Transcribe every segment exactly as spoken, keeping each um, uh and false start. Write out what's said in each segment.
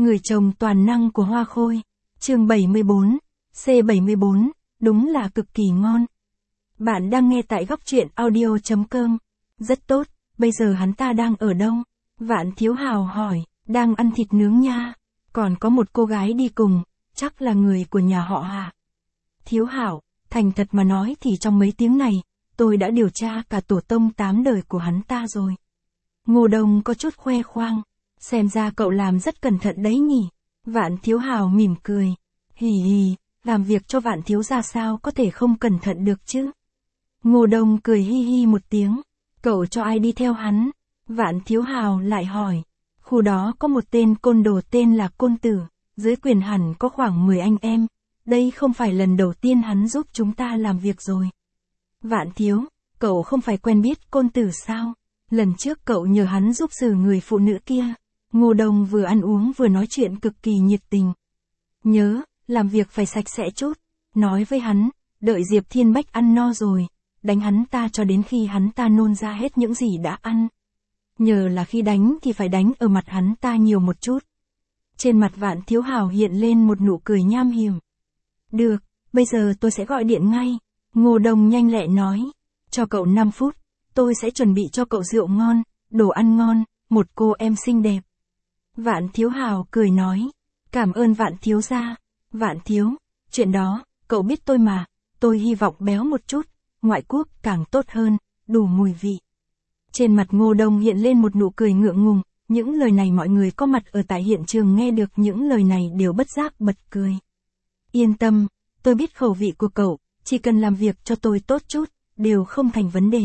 Người chồng toàn năng của Hoa Khôi. Chương bảy mươi bốn, C bảy mươi bốn, đúng là cực kỳ ngon. Bạn đang nghe tại góc truyện audio chấm com. Rất tốt, bây giờ hắn ta đang ở đâu? Vạn Thiếu Hào hỏi, đang ăn thịt nướng nha. Còn có một cô gái đi cùng, chắc là người của nhà họ Hạ. Thiếu Hảo, thành thật mà nói thì trong mấy tiếng này, tôi đã điều tra cả tổ tông tám đời của hắn ta rồi. Ngô Đông có chút khoe khoang, xem ra cậu làm rất cẩn thận đấy nhỉ. Vạn Thiếu Hào mỉm cười, hì hì, làm việc cho Vạn Thiếu gia sao có thể không cẩn thận được chứ. Ngô Đông cười hi hi một tiếng, cậu cho ai đi theo hắn? Vạn Thiếu Hào lại hỏi, khu đó có một tên côn đồ tên là Côn Tử, dưới quyền hẳn có khoảng mười anh em, đây không phải lần đầu tiên hắn giúp chúng ta làm việc rồi. Vạn Thiếu, cậu không phải quen biết Côn Tử sao? Lần trước cậu nhờ hắn giúp xử người phụ nữ kia. Ngô Đông vừa ăn uống vừa nói chuyện cực kỳ nhiệt tình. Nhớ, làm việc phải sạch sẽ chút. Nói với hắn, đợi Diệp Thiên Bách ăn no rồi, đánh hắn ta cho đến khi hắn ta nôn ra hết những gì đã ăn. Nhờ là khi đánh thì phải đánh ở mặt hắn ta nhiều một chút. Trên mặt Vạn Thiếu Hào hiện lên một nụ cười nham hiểm. Được, bây giờ tôi sẽ gọi điện ngay. Ngô Đông nhanh lẹ nói, cho cậu năm phút, tôi sẽ chuẩn bị cho cậu rượu ngon, đồ ăn ngon, một cô em xinh đẹp. Vạn Thiếu Hào cười nói, cảm ơn Vạn Thiếu gia. Vạn Thiếu, chuyện đó, cậu biết tôi mà, tôi hy vọng béo một chút, ngoại quốc càng tốt hơn, đủ mùi vị. Trên mặt Ngô Đông hiện lên một nụ cười ngượng ngùng, những lời này mọi người có mặt ở tại hiện trường nghe được những lời này đều bất giác bật cười. Yên tâm, tôi biết khẩu vị của cậu, chỉ cần làm việc cho tôi tốt chút, đều không thành vấn đề.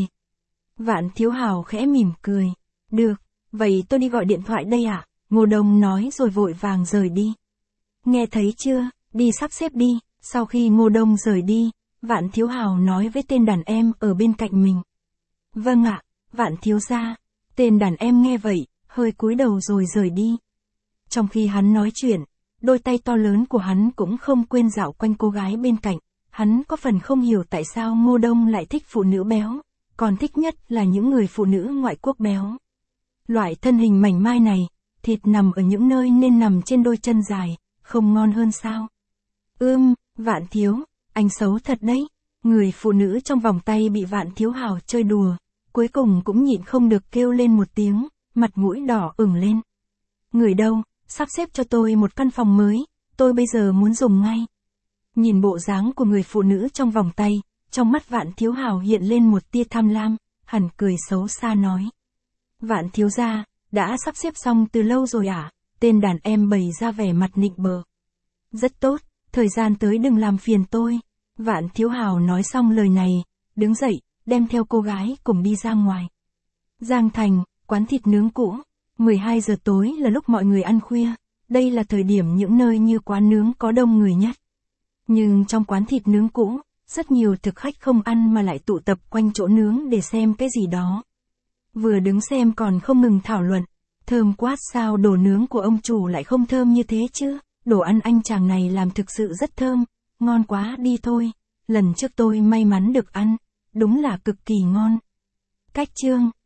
Vạn Thiếu Hào khẽ mỉm cười, được, vậy tôi đi gọi điện thoại đây ạ. Ngô Đông nói rồi vội vàng rời đi. Nghe thấy chưa, đi sắp xếp đi. Sau khi Ngô Đông rời đi, Vạn Thiếu Hào nói với tên đàn em ở bên cạnh mình. Vâng ạ, Vạn Thiếu gia. Tên đàn em nghe vậy, hơi cúi đầu rồi rời đi. Trong khi hắn nói chuyện, đôi tay to lớn của hắn cũng không quên dạo quanh cô gái bên cạnh. Hắn có phần không hiểu tại sao Ngô Đông lại thích phụ nữ béo, còn thích nhất là những người phụ nữ ngoại quốc béo. Loại thân hình mảnh mai này, thịt nằm ở những nơi nên nằm trên đôi chân dài, không ngon hơn sao? Ưm, Vạn Thiếu, anh xấu thật đấy. Người phụ nữ trong vòng tay bị Vạn Thiếu Hào chơi đùa, cuối cùng cũng nhịn không được kêu lên một tiếng, mặt mũi đỏ ửng lên. Người đâu, sắp xếp cho tôi một căn phòng mới, tôi bây giờ muốn dùng ngay. Nhìn bộ dáng của người phụ nữ trong vòng tay, trong mắt Vạn Thiếu Hào hiện lên một tia tham lam, hẳn cười xấu xa nói. Vạn Thiếu gia, đã sắp xếp xong từ lâu rồi à? Tên đàn em bày ra vẻ mặt nịnh bợ. Rất tốt, thời gian tới đừng làm phiền tôi. Vạn Thiếu Hào nói xong lời này, đứng dậy, đem theo cô gái cùng đi ra ngoài. Giang Thành, quán thịt nướng cũ. mười hai giờ tối là lúc mọi người ăn khuya, đây là thời điểm những nơi như quán nướng có đông người nhất. Nhưng trong quán thịt nướng cũ, rất nhiều thực khách không ăn mà lại tụ tập quanh chỗ nướng để xem cái gì đó. Vừa đứng xem còn không ngừng thảo luận, thơm quá sao đồ nướng của ông chủ lại không thơm như thế chứ, đồ ăn anh chàng này làm thực sự rất thơm, ngon quá đi thôi, lần trước tôi may mắn được ăn, đúng là cực kỳ ngon. Cách chương